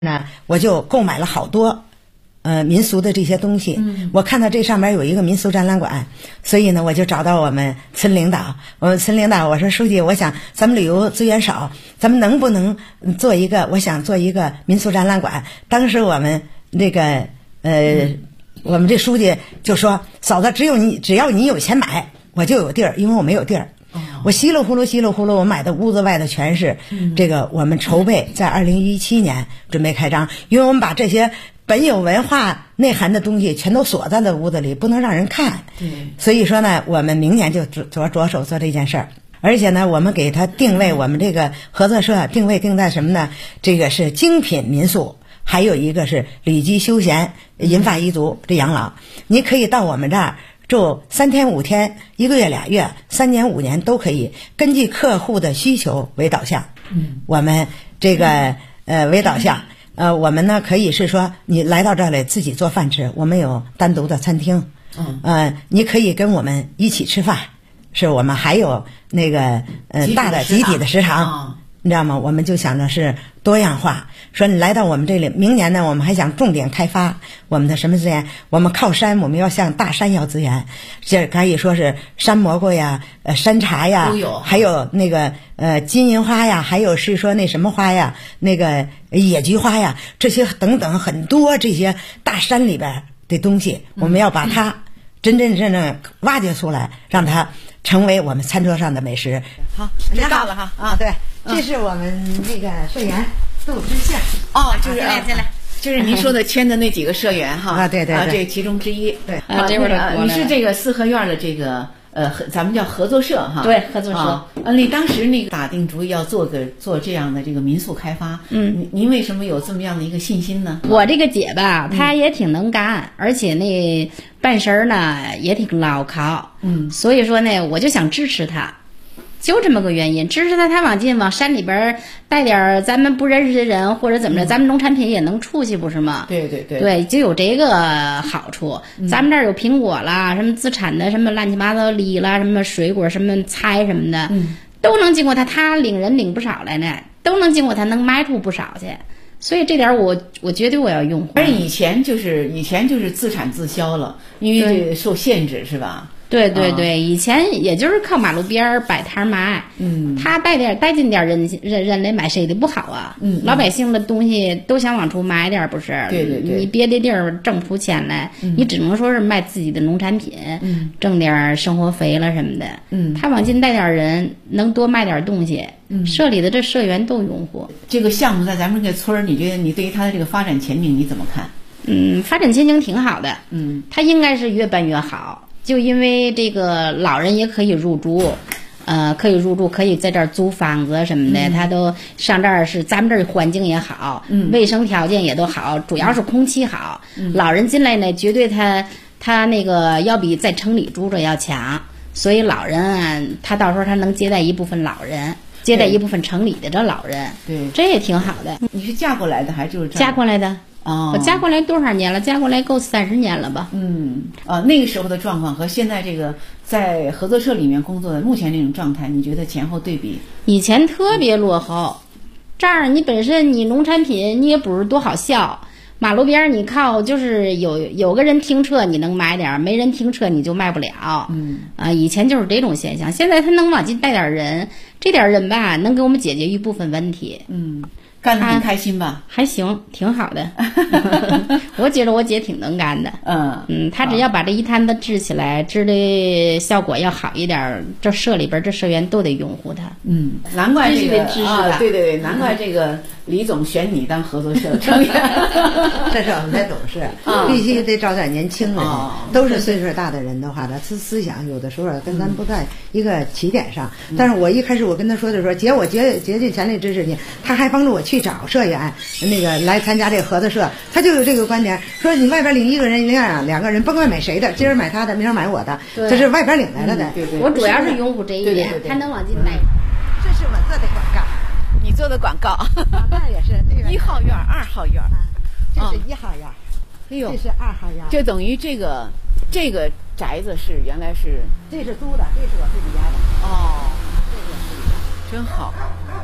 那我就购买了好多民俗的这些东西。我看到这上面有一个民俗展览馆，所以呢我就找到我们村领导。我说书记，我想咱们旅游资源少，咱们能不能做一个，我想做一个民俗展览馆。当时我们那个我们这书记就说，嫂子，只要你有钱买，我就有地儿，因为我没有地儿。我稀里呼噜，我买的屋子外的全是这个。我们筹备在2017年准备开张，因为我们把这些本有文化内涵的东西全都锁在了屋子里，不能让人看。所以说呢，我们明年就着手做这件事儿。而且呢，我们给它定位，我们这个合作社定在什么呢？这个是精品民宿，还有一个是礼基休闲银发一族这养老。你可以到我们这儿住3天5天1个月2月3年5年都可以，根据客户的需求为导向。我们这个为导向，我们呢可以是说你来到这里自己做饭吃，我们有单独的餐厅。你可以跟我们一起吃饭，是我们还有那个大的集体的食堂。你知道吗？我们就想着是多样化，说你来到我们这里，明年呢我们还想重点开发我们的什么资源。我们靠山，我们要向大山要资源，这可以说是山蘑菇呀，山茶呀，还有那个金银花呀，还有是说那什么花呀，那个野菊花呀，这些等等很多这些大山里边的东西，我们要把它真正挖掘出来，让它成为我们餐桌上的美食。好， 这到了哈啊， 对，这是我们那个社员窦知县。 就是进来，就是您说的签的那几个社员哈。 对， 这其中之一。 对， 这会儿你是这个四合院的这个咱们叫合作社哈。 对，合作社。 你当时那个打定主意要做这样的这个民宿开发，您为什么有这么样的一个信心呢？ 我这个姐吧，她也挺能干，而且那办事儿呢也挺牢靠。所以说呢，我就想支持她。就这么个原因，支持他往山里边带点咱们不认识的人，或者怎么着，咱们农产品也能出去，不是吗？ 对， 就有这个好处。咱们这儿有苹果啦，什么自产的，什么乱七八糟梨啦，什么水果，什么菜什么的，都能经过他领人领不少来呢，都能经过他，能卖出不少去。所以这点我绝对我要用。 而以前就是自产自销了，因为这受限制是吧？ 对，以前也就是靠马路边摆摊卖。他带进点人来买，谁的不好啊？老百姓的东西都想往出买点，不是？ 对， 你别的地儿挣不出钱来，你只能说是卖自己的农产品，挣点生活费了什么的。他往进带点人，能多卖点东西。社里的这社员都拥护这个项目，在咱们这个村儿，你觉得你对于它的这个发展前景你怎么看？ 发展前景挺好的。它应该是越办越好。就因为这个老人也可以入住，可以在这儿租房子什么的，他都上这儿是咱们这儿环境也好，卫生条件也都好，主要是空气好。老人进来呢，绝对他那个要比在城里住着要强，所以老人啊，他到时候他能接待一部分老人，接待一部分城里的这老人， 对， 这也挺好的。 你是嫁过来的还是就是嫁过来的？我嫁过来多少年了？嫁过来够30年了吧？ 那个时候的状况和现在这个在合作社里面工作的目前这种状态，你觉得前后对比？ 以前特别落后，这儿你本身你农产品你也不是多好销，马路边你靠就是有个人停车你能买点，没人停车你就卖不了。以前就是这种现象，现在他能往进带点人，这点人吧能给我们解决一部分问题。 干得很开心吧？ 还行，挺好的。我觉得我姐挺能干的。她只要把这一摊子支起来，支的效果要好一点，这社里边这社员都得拥护她。 难怪这个对，难怪这个李总选你当合作社成员。 这是我们的董事，必须得找点年轻人，都是岁数大的人的话，他思想有的时候跟咱不在一个起点上。但是我一开始我跟他说的时候，姐，我竭尽全力支持你，他还帮助我去找社员那个来参加这个合作社，他就有这个观点，说你外边领一个人领2个人，甭管买谁的，今儿买他的，明儿买我的，这是外边领来了的。 我主要是拥护这一点，他能往进带。 这是我做的广告， 你做的广告， 那也是 1号院、2号院， 这是1号院，这是2号院， 就等于这个宅子是原来是这是租的，这是我自己家的。 这个是真好。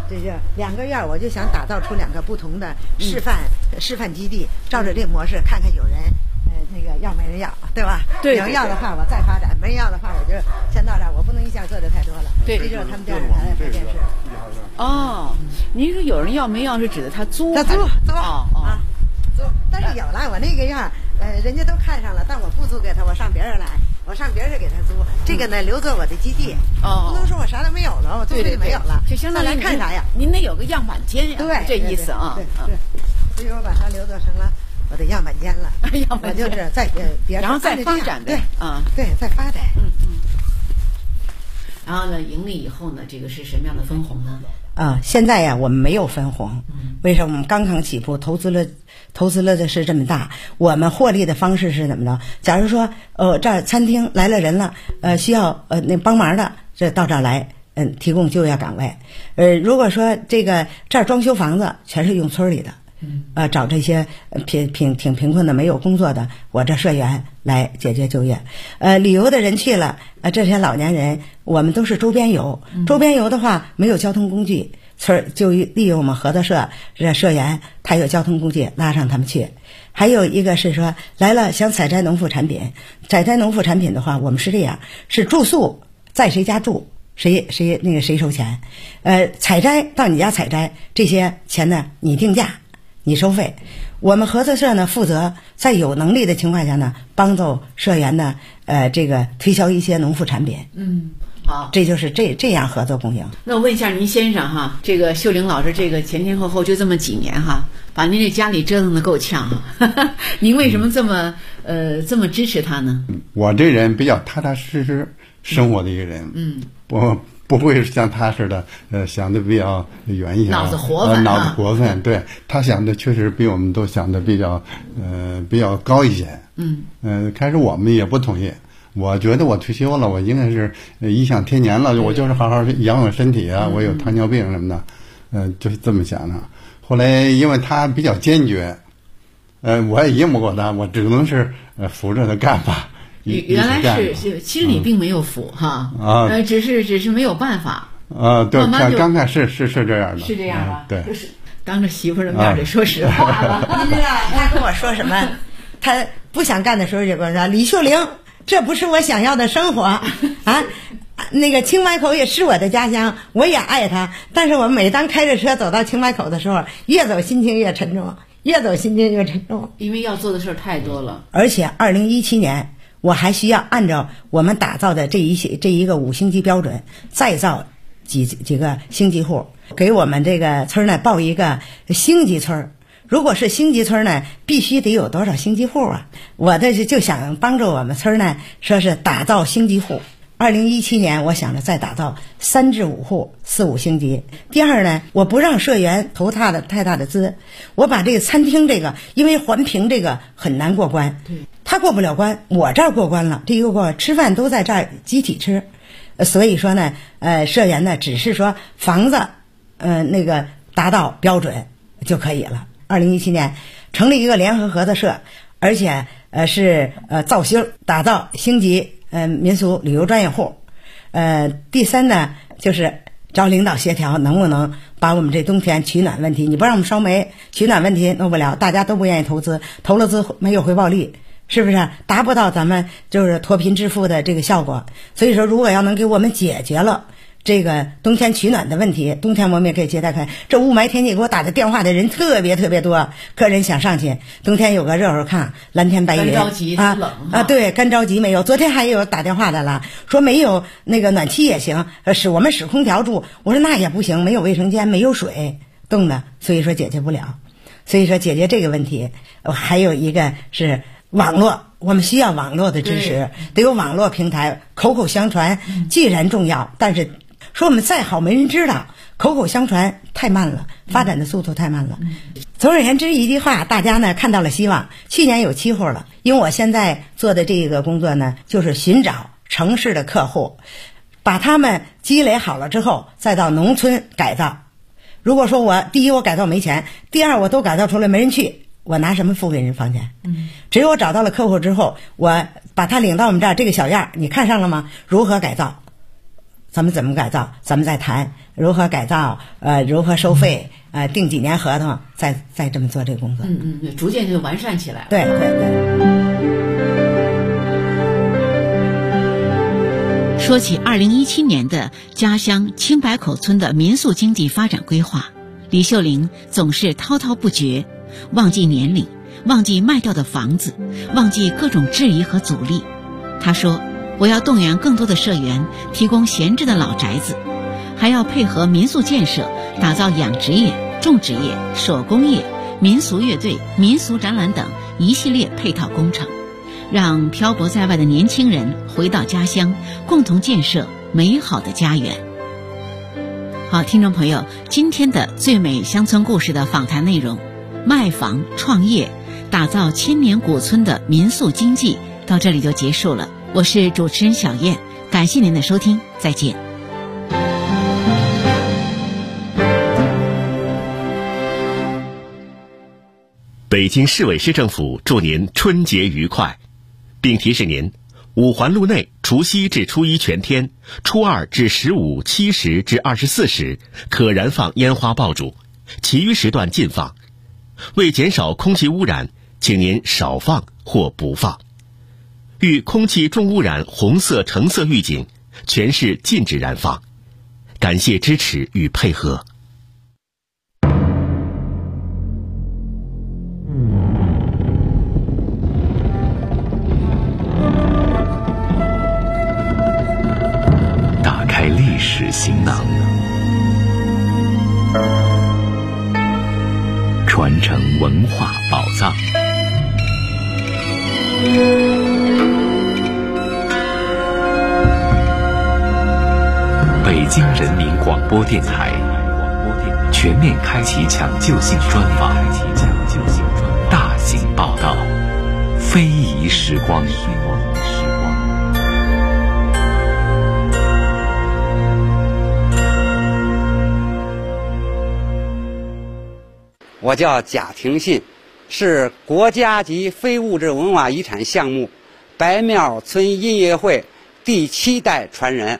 这就2个院，我就想打造出2个不同的示范基地，照着这模式，看看有人那个要没人要，对吧？ 对， 有人要的话我再发展，没人要的话我就先到这儿，我不能一下做的太多了。 对， 这就是他们电视台的拍电视。 哦，您说有人要没要是指的他租？ 他租啊， 租，但是有了我那个院，人家都看上了，但我不租给他，我上别人来。我上别人给他租，这个呢留作我的基地。不能说我啥都没有了，我租出去没有了， 就相当于看啥呀？ 您得有个样板间呀， 对， 这意思啊。 对，所以我把它留作成了我的样板间了。 样板间就是在然后再发展对对，再发展。 然后呢，盈利以后呢，这个是什么样的分红呢？ 现在呀，我们没有分红。为什么？我们刚刚起步，投资了的是这么大。我们获利的方式是怎么着？假如说，这儿餐厅来了人了，需要那帮忙的，这到这儿来，提供就业岗位。如果说这儿装修房子，全是用村里的，找这些挺贫困的没有工作的，我这社员来解决就业。旅游的人去了，这些老年人，我们都是周边游。周边游的话，没有交通工具。村儿就利用我们合作社这社员，他有交通工具拉上他们去。还有一个是说来了想采摘农副产品，采摘农副产品的话，我们是这样，是住宿在谁家住，谁收钱。采摘到你家采摘，这些钱呢你定价，你收费。我们合作社呢负责在有能力的情况下呢，帮助社员呢这个推销一些农副产品。 好， 这就是这样合作共赢。 那我问一下您先生哈，这个秀玲老师这个前后就这么几年哈，把您这家里折腾得够呛啊。您为什么这么支持他呢？ 我这人比较踏踏实实生活的一个人，不会像他似的，想的比较远一些， 脑子活泛，对，他想的确实比我们都想的比较高一些。开始我们也不同意。我觉得我退休了，我应该是颐享天年了，我就是好好养养身体啊，我有糖尿病什么的，就是这么想的。后来因为他比较坚决，我也赢不过他，我只能是扶着他干吧。 原来是心里并没有服哈，只是没有办法。 对，刚开始是这样的， 是这样吧？ 对， 就是当着媳妇儿的面得说实话了。 您知道他跟我说什么？他不想干的时候就跟我说：“李秀玲。”这不是我想要的生活啊！那个青白口也是我的家乡，我也爱它。但是我每当开着车走到青白口的时候，越走心情越沉重， 因为要做的事儿太多了。 而且2017年，我还需要按照我们打造的这一个5星级标准，再造几个星级户，给我们这个村呢报一个星级村。如果是星级村呢，必须得有多少星级户啊？我就想帮助我们村呢，说是打造星级户。2017年，我想着再打造3至5户，4、5星级。第二呢，我不让社员投太大的资，我把这个餐厅因为环评这个很难过关，他过不了关，我这儿过关了。这个过吃饭都在这儿集体吃，所以说呢，社员呢只是说房子，那个达到标准就可以了。2017年成立一个联合合作社，而且是造星打造星级民俗旅游专业户。第三呢，就是找领导协调，能不能把我们这冬天取暖问题，你不让我们烧煤，取暖问题弄不了，大家都不愿意投资，投了资没有回报率，是不是达不到咱们就是脱贫致富的这个效果？所以说，如果要能给我们解决了这个冬天取暖的问题，冬天我们也可以接待开。这雾霾天气给我打的电话的人特别多，客人想上去，冬天有个热手炕，蓝天白云， 干着急冷对，干着急没有。昨天还有打电话的了，说没有那个暖气也行，我们使空调住。我说那也不行，没有卫生间，没有水，冻的，所以说解决不了。所以说解决这个问题，还有一个是网络，我们需要网络的支持，得有网络平台，口口相传既然重要，但是说我们再好没人知道，口口相传太慢了，发展的速度太慢了。总而言之一句话，大家呢看到了希望。去年有7户了，因为我现在做的这个工作呢，就是寻找城市的客户，把他们积累好了之后，再到农村改造。如果说第一我改造没钱，第二我都改造出来没人去，我拿什么付给人房钱？只有我找到了客户之后，我把他领到我们这儿，这个小样你看上了吗？如何改造？咱们怎么改造？咱们再谈如何改造，如何收费，定几年合同，再这么做这个工作。 逐渐就完善起来了。 对对对。 说起2017年的家乡青白口村的民宿经济发展规划，李秀玲总是滔滔不绝，忘记年龄，忘记卖掉的房子，忘记各种质疑和阻力。她说，我要动员更多的社员提供闲置的老宅子，还要配合民宿建设，打造养殖业、种植业、手工业、民俗乐队、民俗展览等一系列配套工程，让漂泊在外的年轻人回到家乡，共同建设美好的家园。好，听众朋友，今天的最美乡村故事的访谈内容，卖房创业打造千年古村的民宿经济，到这里就结束了。我是主持人小燕，感谢您的收听，再见。 北京市委市政府祝您春节愉快，并提示您，五环路内除夕至初一全天，初二至15、7时至24时可燃放烟花爆竹，其余时段禁放。为减少空气污染，请您少放或不放。遇空气重污染红色、橙色预警，全市禁止燃放。感谢支持与配合。 打开历史行囊，传承文化宝藏。北京人民广播电台全面开启抢救性专访，大型报道，非遗时光。 我叫贾廷信，是国家级非物质文化遗产项目白庙村音乐会第7代传人。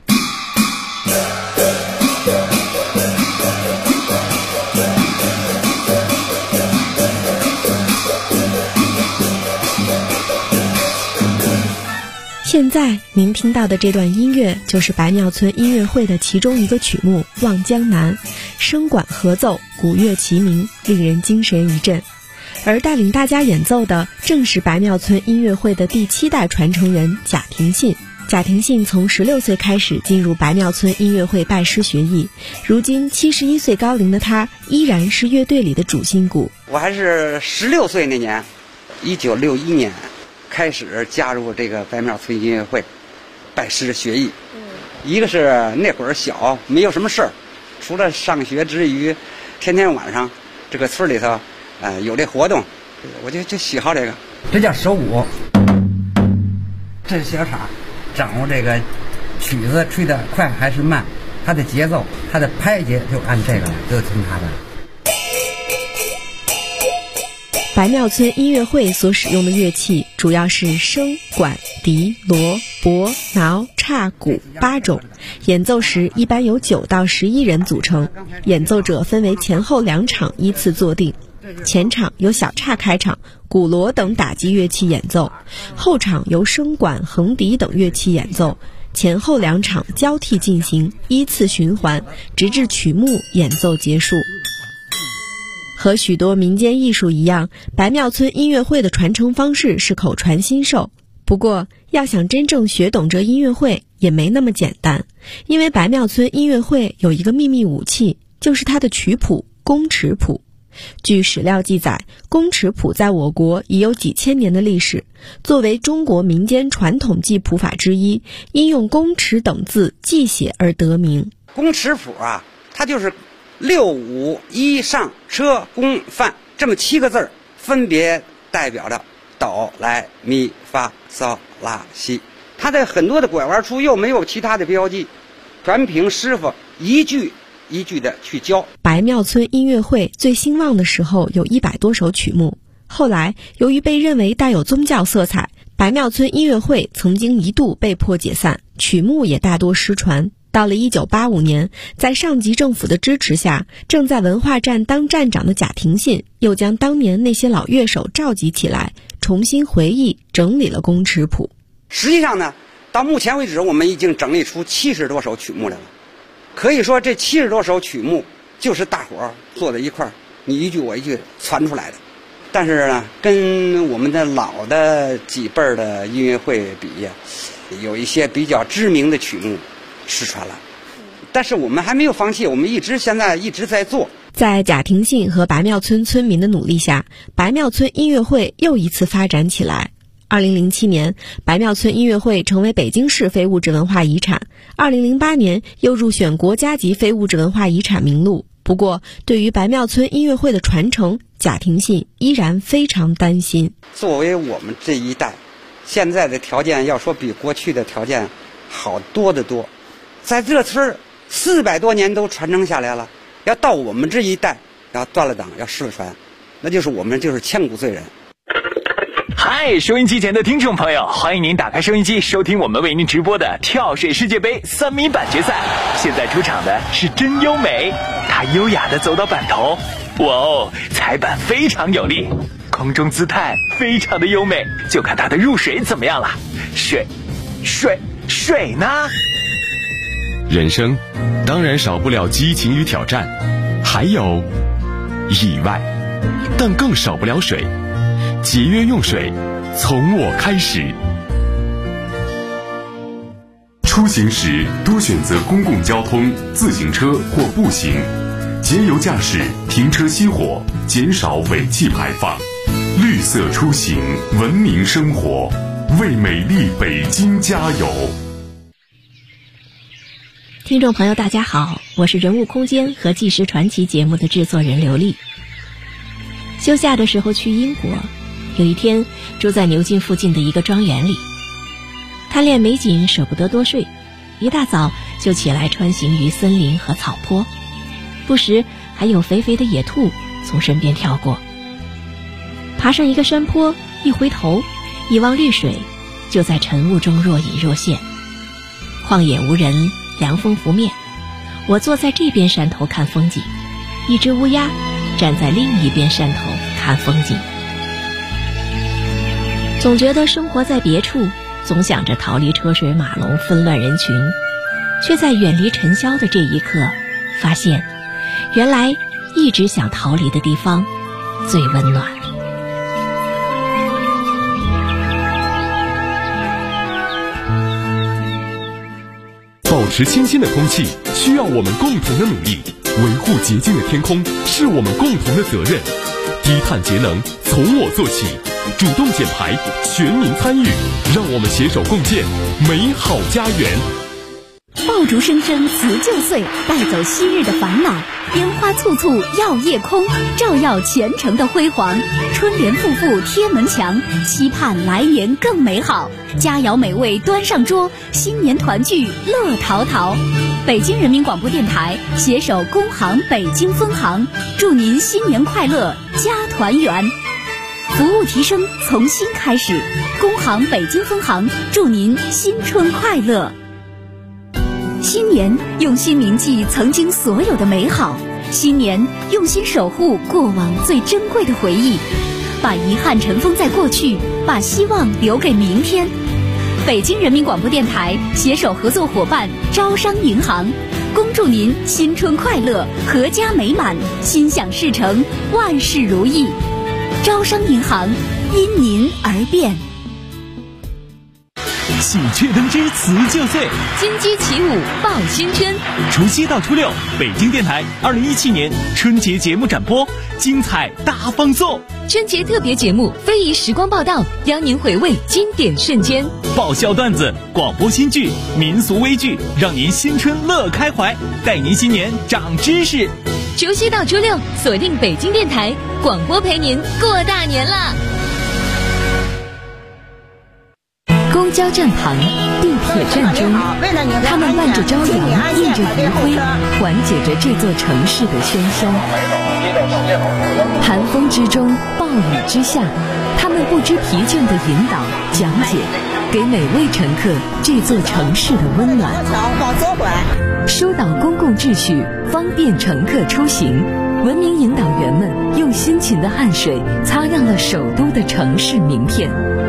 现在您听到的这段音乐就是白庙村音乐会的其中一个曲目《望江南》，声管合奏，鼓乐齐鸣，令人精神一振。而带领大家演奏的正是白庙村音乐会的第7代传承人贾廷信。贾廷信从16岁开始进入白庙村音乐会拜师学艺，如今71岁高龄的他依然是乐队里的主心骨。 我还是16岁那年，1961年开始加入这个白庙村音乐会，拜师学艺。一个是那会儿小，没有什么事儿，除了上学之余，天天晚上这个村里头，有这活动，我就喜好这个。这叫手鼓，这是小叉，掌握这个曲子吹得快还是慢，它的节奏，它的拍节就按这个，就听它的。 白庙村音乐会所使用的乐器主要是笙、管、笛、锣、钹、挠、叉、鼓8种，演奏时一般由9到11人组成，演奏者分为前后2场依次坐定，前场由小叉开场，鼓锣等打击乐器演奏，后场由笙管、横笛等乐器演奏，前后2场交替进行，依次循环，直至曲目演奏结束。和许多民间艺术一样，白庙村音乐会的传承方式是口传心授。不过，要想真正学懂这音乐会也没那么简单，因为白庙村音乐会有一个秘密武器，就是它的曲谱宫尺谱。据史料记载，宫尺谱在我国已有几千年的历史，作为中国民间传统记谱法之一，因用宫尺等字记写而得名。 宫尺谱啊，它就是6、5、1上车宫范这么7个字，分别代表着哆来咪发嗦拉西。它在很多的拐弯处又没有其他的标记，全凭师傅一句一句的去教。 白庙村音乐会最兴旺的时候有100多首曲目，后来由于被认为带有宗教色彩，白庙村音乐会曾经一度被迫解散，曲目也大多失传。 到了1985年，在上级政府的支持下，正在文化站当站长的贾廷信又将当年那些老乐手召集起来，重新回忆整理了工尺谱。 实际上呢，到目前为止，我们已经整理出70多首曲目来了。可以说，这70多首曲目就是大伙儿坐在一块儿，你一句我一句传出来的。但是呢，跟我们的老的几辈儿的音乐会比呀，有一些比较知名的曲目失传了。但是我们还没有放弃，我们现在一直在做。 在贾廷信和白庙村村民的努力下，白庙村音乐会又一次发展起来。2007年，白庙村音乐会成为北京市非物质文化遗产。2008年又入选国家级非物质文化遗产名录。不过，对于白庙村音乐会的传承，贾廷信依然非常担心。 作为我们这一代，现在的条件要说比过去的条件好多得多。在这村儿400多年都传承下来了，要到我们这一代要断了档，要失了传，那就是我们就是千古罪人。 嗨，收音机前的听众朋友，欢迎您打开收音机收听我们为您直播的跳水世界杯3米板决赛。现在出场的是真优美，她优雅地走到板头，哇哦，踩板非常有力，空中姿态非常的优美，就看她的入水怎么样了。水呢？ 人生当然少不了激情与挑战，还有意外，但更少不了水。节约用水，从我开始。出行时多选择公共交通、自行车或步行，节油驾驶，停车熄火，减少尾气排放。绿色出行，文明生活，为美丽北京加油。 听众朋友大家好，我是人物空间和纪实传奇节目的制作人刘丽。休假的时候去英国，有一天住在牛津附近的一个庄园里，贪恋美景舍不得多睡，一大早就起来穿行于森林和草坡，不时还有肥肥的野兔从身边跳过。爬上一个山坡，一回头一望绿水，就在晨雾中若隐若现。旷野无人，凉风拂面，我坐在这边山头看风景，一只乌鸦站在另一边山头看风景。总觉得生活在别处，总想着逃离车水马龙纷乱人群，却在远离尘嚣的这一刻，发现原来一直想逃离的地方最温暖。 保持清新的空气需要我们共同的努力，维护洁净的天空是我们共同的责任。低碳节能从我做起，主动减排，全民参与，让我们携手共建美好家园。 爆竹声声辞旧岁，带走昔日的烦恼，烟花簇簇耀夜空，照耀前程的辉煌。春联复复贴门墙，期盼来年更美好。佳肴美味端上桌，新年团聚乐陶陶。北京人民广播电台携手工行北京分行，祝您新年快乐，家团圆。服务提升从新开始，工行北京分行祝您新春快乐。新年用心铭记曾经所有的美好，新年用心守护过往最珍贵的回忆，把遗憾尘封在过去，把希望留给明天。北京人民广播电台携手合作伙伴招商银行，恭祝您新春快乐，阖家美满，心想事成，万事如意。招商银行因您而变。 喜鹊登枝辞旧岁， 金鸡起舞报新春。 除夕到初六，北京电台2017年春节节目展播，精彩大放送。 春节特别节目非遗时光报道，邀您回味经典瞬间。 爆笑段子、广播新剧、民俗微剧，让您新春乐开怀，带您新年长知识。 除夕到初六，锁定北京电台广播，陪您过大年啦！公交站旁，地铁站中，他们伴着朝阳，映着余晖，缓解着这座城市的喧嚣。寒风之中，暴雨之下，他们们不知疲倦地引导讲解，给每位乘客这座城市的温暖。 往左拐， 疏导公共秩序，方便乘客出行。文明引导员们用辛勤的汗水擦亮了首都的城市名片。